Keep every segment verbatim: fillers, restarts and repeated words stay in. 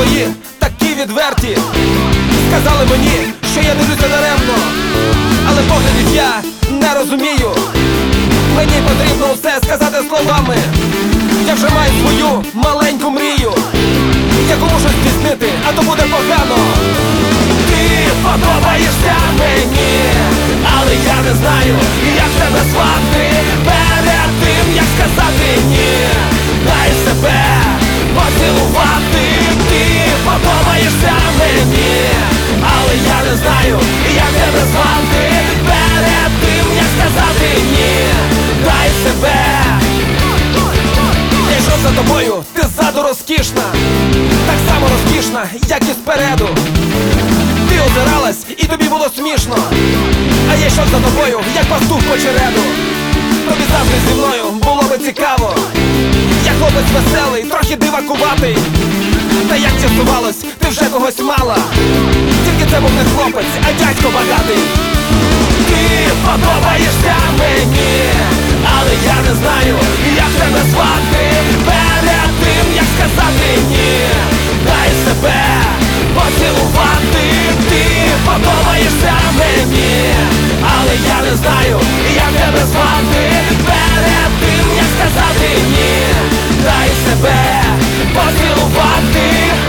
твої такі відверті. Сказали мені, що я дивлюся даремно, але поглядів я не розумію. Мені потрібно все сказати словами. Я вже маю свою маленьку мрію, яку мушу здійснити, а то буде погано. Ти подобаєшся мені, але я не знаю, як тебе звати. Перед тим, як сказати ні, дай себе поцілувати. Ти подобаєшся мені, але я не знаю, як тебе звати. Перед тим, як сказати ні, дай себе. Я йшов за тобою, ти ззаду розкішна, так само розкішна, як і спереду. Ти озиралась, і тобі було смішно, а я йшов за тобою, як пастух по череду. Тобі завжди зі мною було би цікаво. Я хлопець веселий, трохи дивакуватий. Та як частувалось, ти вже когось мала. Тільки це був не хлопець, а дядько багатий. Ти подобаєшся мені, але я не знаю, як тебе звати. Перед тим, як сказати ні, дай себе поцілувати. Ти подобаєшся мені, але я не знаю, як тебе звати. Перед тим, як сказати ні, дай себе поцілувати.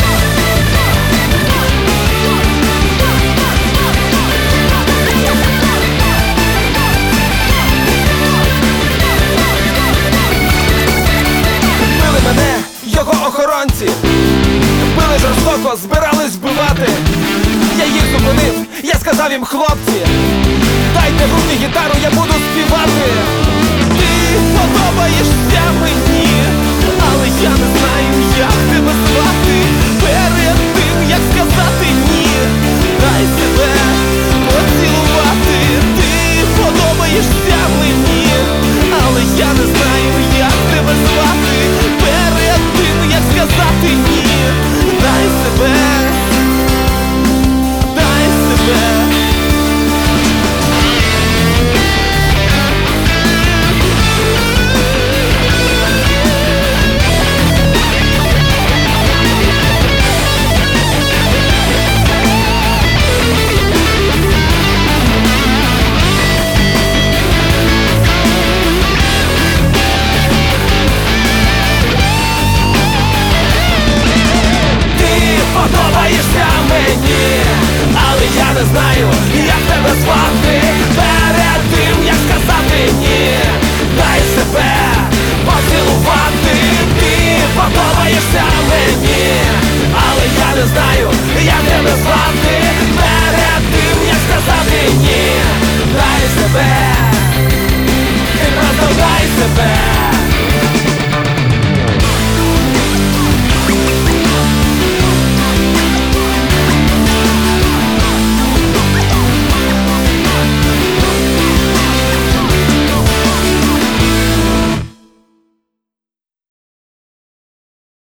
Били мене його охоронці, били жорстоко, збирались вбивати. Я їх зупинив, я сказав їм: хлопці, дайте в руки гітару, я буду співати. Ти подобаєшся мені,